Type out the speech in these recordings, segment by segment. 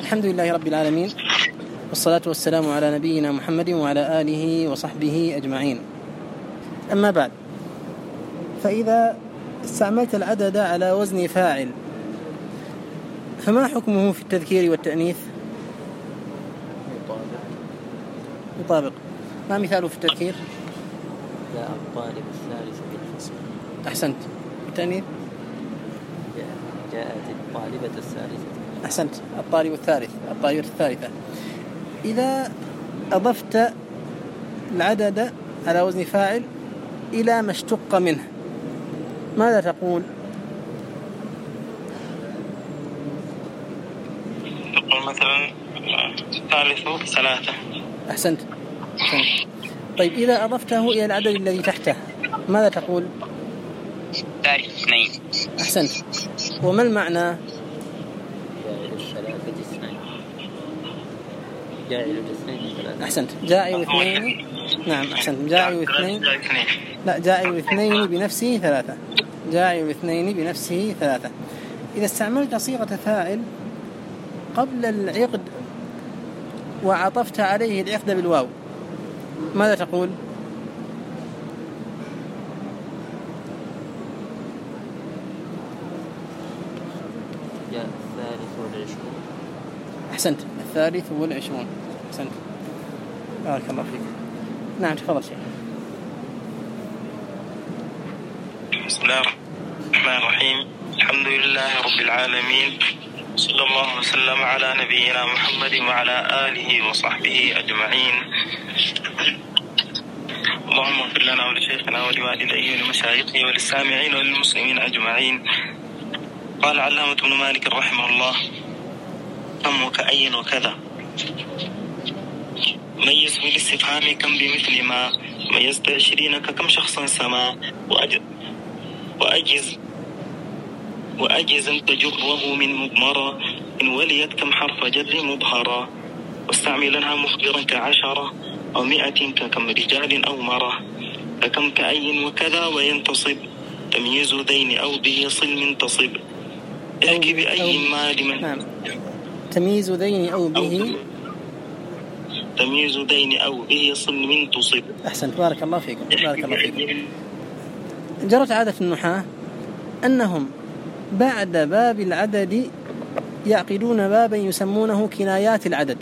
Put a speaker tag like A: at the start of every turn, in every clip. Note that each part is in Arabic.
A: الحمد لله رب العالمين، والصلاة والسلام على نبينا محمد وعلى آله وصحبه أجمعين. أما بعد، فإذا استعملت العدد على وزن فاعل فما حكمه في التذكير والتأنيث؟ يطابق. ما مثاله في التذكير؟
B: جاء الطالب الثالث بالفصل.
A: أحسنت. التأنيث؟
B: جاءت الطالبة الثالثة.
A: أحسنت. الطالب الثالث، الطالبة الثالثة. إذا أضفت العدد على وزن فاعل إلى ما اشتق منه ماذا تقول؟
C: تقول مثلا الثالث ثلاثة.
A: أحسنت. طيب إذا أضفته إلى العدد الذي تحته ماذا تقول؟
C: الثالث اثنين.
A: أحسنت. وما المعنى؟
B: جاعل الاثنين ثلاثة.
A: أحسنت. جاعل اثنين. نعم أحسنت. جاعل اثنين. لا، جاعل اثنين بنفسه ثلاثة. جاعل اثنين بنفسه ثلاثة. إذا استعملت صيغة فاعل قبل العقد وعطفت عليه العقد بالواو ماذا تقول؟
B: جاء الثالث والعشرون.
A: أحسنت. الثالث والعشرون. أحسنت. بارك الله فيك. نعم تفضل شيخ.
C: بسم الله الرحمن الرحيم. الحمد لله رب العالمين، صلى الله وسلم على نبينا محمد وعلى آله وصحبه أجمعين. اللهم اغفر لنا ولشيخنا ولوالديه ولمشايخه وللسامعين وللمسلمين أجمعين. قال علامة ابن مالك رحمه الله: كم وكأي وكذا. ميز بالاستفهام كم بمثل ما ميزت 20 كم شخصا سما وأجز أن تجره من مضمرة إن وليت كم حرف جر مظهرا واستعملنها مخبرا كعشرة أو 100 ككم رجال أو مرة فكم كأي وكذا وينتصب تمييز ذين أو به صل منتصب احكي بأي ما لمن.
A: نعم. تمييز ذين أو به.
C: تمييز ذين أو به صل منتصب.
A: أحسنت. بارك الله فيكم. بارك الله فيكم. جرت عادة النحاة أنهم بعد باب العدد يعقدون بابا يسمونه كنايات العدد،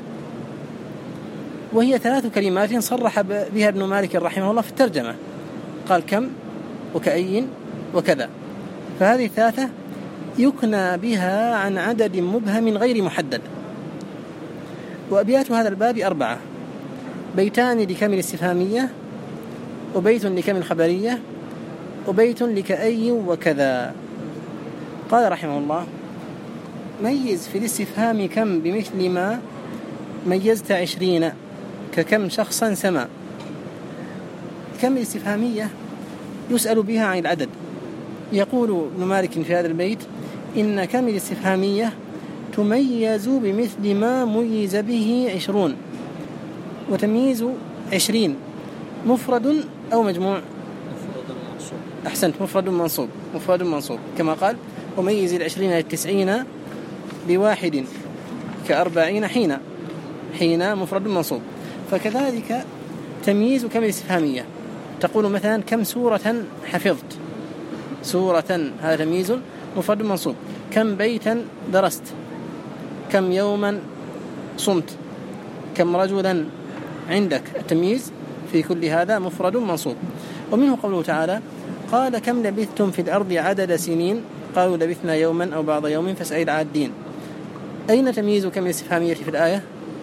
A: وهي 3 كلمات صرح بها ابن مالك رحمه الله في الترجمة، قال كم وكأي وكذا، فهذه 3 يكنى بها عن عدد مبهم غير محدد. وأبيات هذا الباب 4: بيتان لكم الاستفهامية، وبيت لكم الخبرية، وبيت لكأي وكذا. قال رحمه الله: ميز في الاستفهام كم بمثل ما ميزت 20 ككم شخصا سما. كم الاستفهامية يسأل بها عن العدد. يقول ابن مالك في هذا البيت: إن كم الاستفهامية تميز بمثل ما ميز به 20. وتمييز 20 مفرد أو مجموع؟ أحسنت. مفرد منصوب. مفرد منصوب كما قال: وميز 20 90 بواحد ك40 حين مفرد منصوب. فكذلك تمييز كم الاستفهامية تقول مثلا: كم سورة حفظت. سورة هذا تمييز مفرد منصوب. كم بيتا درست. كم يوما صمت. كم رجلا عندك. التمييز في كل هذا مفرد منصوب. ومنه قوله تعالى: قال كم لبثتم في الأرض عدد سنين قالوا لبثنا يوما أو بعض يوم فاسأل العادين. أين تمييز كم الاستفهامية في الآية؟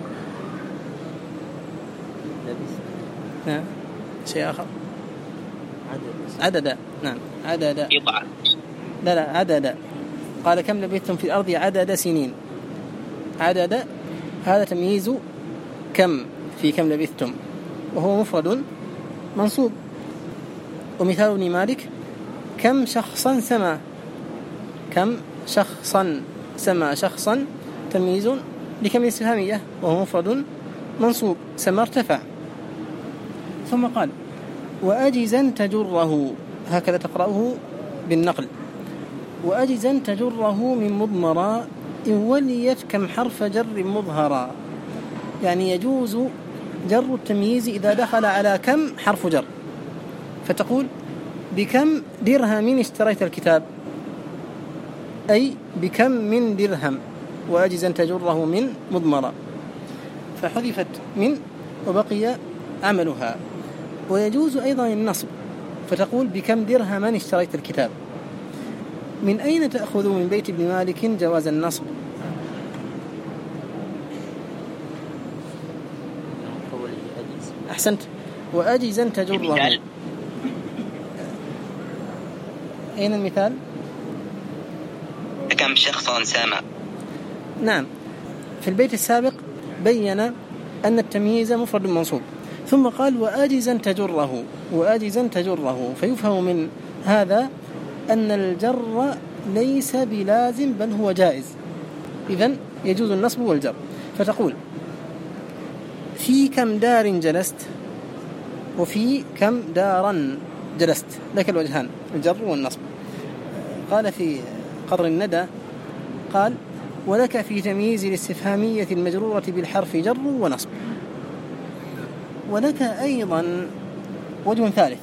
A: نعم. شيء آخر. عدد. نعم. عدد. لا عدد. قال كم لبثتم في الأرض عدد سنين. عدد هذا تمييز كم في كم لبثتم، وهو مفرد منصوب. ومثال ابن مالك: كم شخصا سما. كم شخصا سما. شخصا تمييز لكم الاستفهامية وهو مفرد منصوب. سما ارتفع. ثم قال: وأجزا تجره. هكذا تقرأه بالنقل: وأجزا تجره من مضمرة إن وليت كم حرف جر مظهرا، يعني يجوز جر التمييز إذا دخل على كم حرف جر، فتقول بكم درهم اشتريت الكتاب، أي بكم من درهم، وأجز أن تجره من مضمرة، فحذفت من وبقي عملها. ويجوز أيضا النصب، فتقول بكم درهما اشتريت الكتاب. من أين تأخذ من بيت ابن مالك جواز النصب؟ أحسنت. وأجز أن تجره. أين المثال؟
D: كم شخصا سامع.
A: نعم، في البيت السابق بين أن التمييز مفرد منصوب، ثم قال وأجز أن تجره، وأجز أن تجره، فيفهم من هذا أن الجر ليس بلازم بل هو جائز، إذن يجوز النصب والجر. فتقول في كم دار جلست، وفي كم دارا جلست، لك الوجهان الجر والنصب. قال في قطر الندى قال ولك في تمييز الاستفهامية المجرورة بالحرف جر ونصب. ولك أيضا وجه ثالث،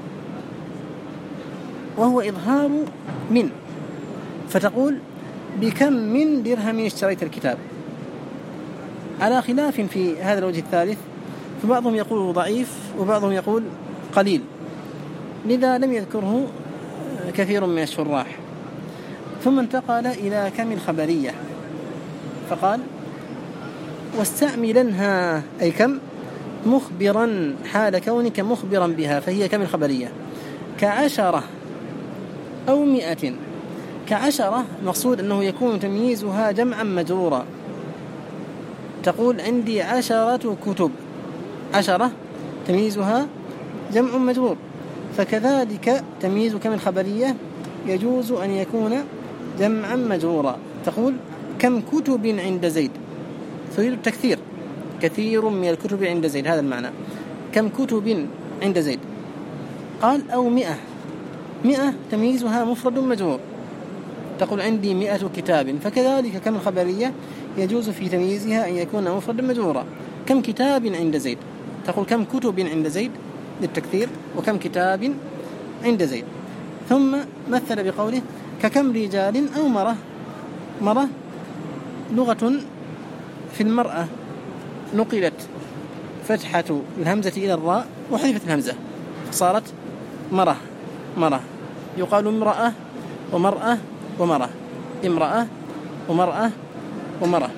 A: وهو إظهار من، فتقول بكم من درهم اشتريت الكتاب، على خلاف في هذا الوجه الثالث، فبعضهم يقول ضعيف وبعضهم يقول قليل، لذا لم يذكره كثير من الشراح. ثم انتقل إلى كم الخبرية فقال واستعملنها، أي كم مخبرا حال كونك مخبرا بها، فهي كم الخبرية، كعشرة أو 100. كعشرة مقصود أنه يكون تمييزها جمعا مجرورا، تقول عندي 10 كتب، 10 تمييزها جمع مجرور، فكذلك تمييز كم الخبرية يجوز أن يكون جمعا مجرورا، تقول كم كتب عند زيد، تريد التكثير، كثير من الكتب عند زيد، هذا المعنى، كم كتب عند زيد. قال أو 100، 100 تمييزها مفرد مجرور، تقول عندي 100 كتاب، فكذلك كم الخبرية يجوز في تمييزها أن يكون مفرد مجرورا. كم كتاب عند زيد، تقول كم كتب عند زيد للتكثير، وكم كتاب عند زيد. ثم مثل بقوله ككم رجال أو مرة. مرة لغة في المرأة نقلت فتحة الهمزة إلى الراء وحذفت الهمزة فصارت مرة. مرة يقال امرأة ومرأة ومرة، امرأة ومرأة ومرة.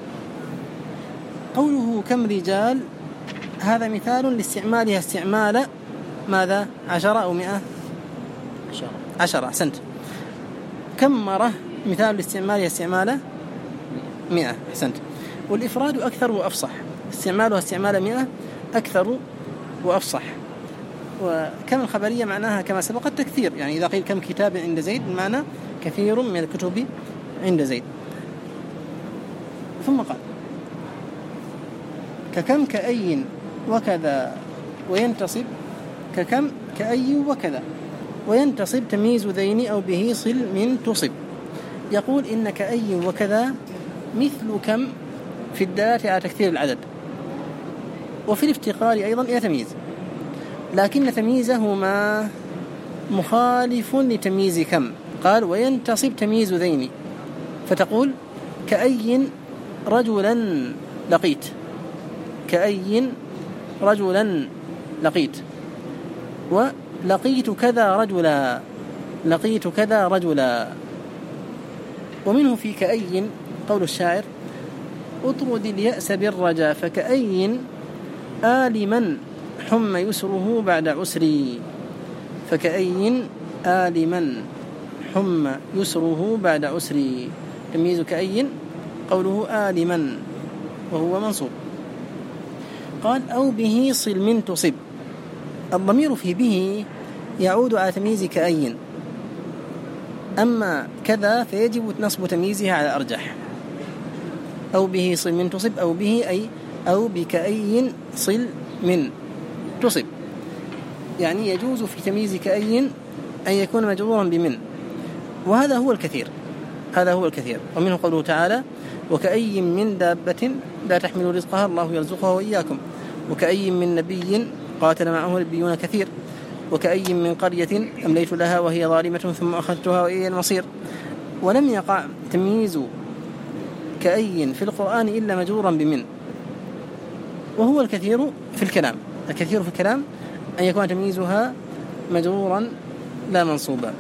A: قوله كم رجال هذا مثال لاستعمالها استعمال ماذا؟ 10 أو 100؟ 10. أحسنت. كم مرة مثال لاستعمالها استعمال 100. أحسنت. والإفراد أكثر وأفصح، استعمالها استعمال 100 أكثر وأفصح. وكم الخبرية معناها كما سبق التكثير، يعني إذا قيل كم كتاب عند زيد المعنى كثير من الكتب عند زيد. ثم قال ككم كأي وكذا وينتصب، ككم كأي وكذا وينتصب تمييز ذين أو به صل من تصب. يقول إن كأي وكذا مثل كم في الدالة على تكثير العدد، وفي الافتقار أيضا إلى تمييز، لكن تمييزهما مخالف لتمييز كم. قال وينتصب تمييز ذين، فتقول كأي رجلا لقيت، كأي رجلا لقيت، ولقيت كذا رجلا، لقيت كذا رجلا. ومنه في كأي قول الشاعر اطرد اليأس بالرجا، فكأي آلما حم يسره بعد عسري، فكأي آلما حم يسره بعد عسري. تمييز كأي قوله آلما وهو منصوب. قال أو به صل من تصب، الضمير في به يعود على تمييز كأي، أما كذا فيجب نصب تمييزها على أرجح. أو به صل من تصب، أو به أي أو بكأي صل من تصب، يعني يجوز في تمييز كأي أن يكون مجرورا بمن، وهذا هو الكثير، هذا هو الكثير. ومنه قوله تعالى وكأي من دابة لا تحمل رزقها الله يرزقها وإياكم، وكأي من نبي قاتل معه ربيون كثير، وكأي من قرية أمليت لها وهي ظالمة ثم أخذتها وإلي المصير. ولم يقع تمييز كأي في القرآن إلا مجرورا بمن، وهو الكثير في الكلام. الكثير في الكلام أن يكون تمييزها مجرورا لا منصوبا.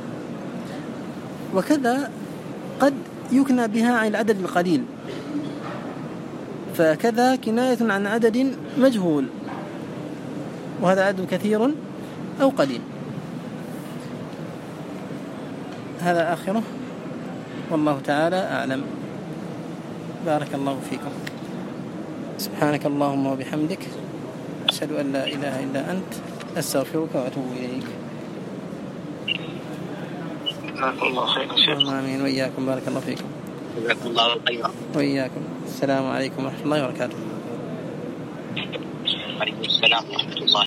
A: وكذا قد يكنى بها عن العدد القليل، فكذا كناية عن عدد مجهول، وهذا عدد كثير أو قليل. هذا آخره، والله تعالى أعلم. بارك الله فيكم. سبحانك اللهم وبحمدك، أشهد أن لا إله إلا أنت، أستغفرك وأتوب إليك.
C: جزاكم الله خيرا شيخ.
A: آمين وإياكم. بارك الله فيكم.
C: جزاكم الله خيرا.
A: وإياكم. السلام عليكم ورحمة الله وبركاته.
C: وعليكم السلام ورحمة الله.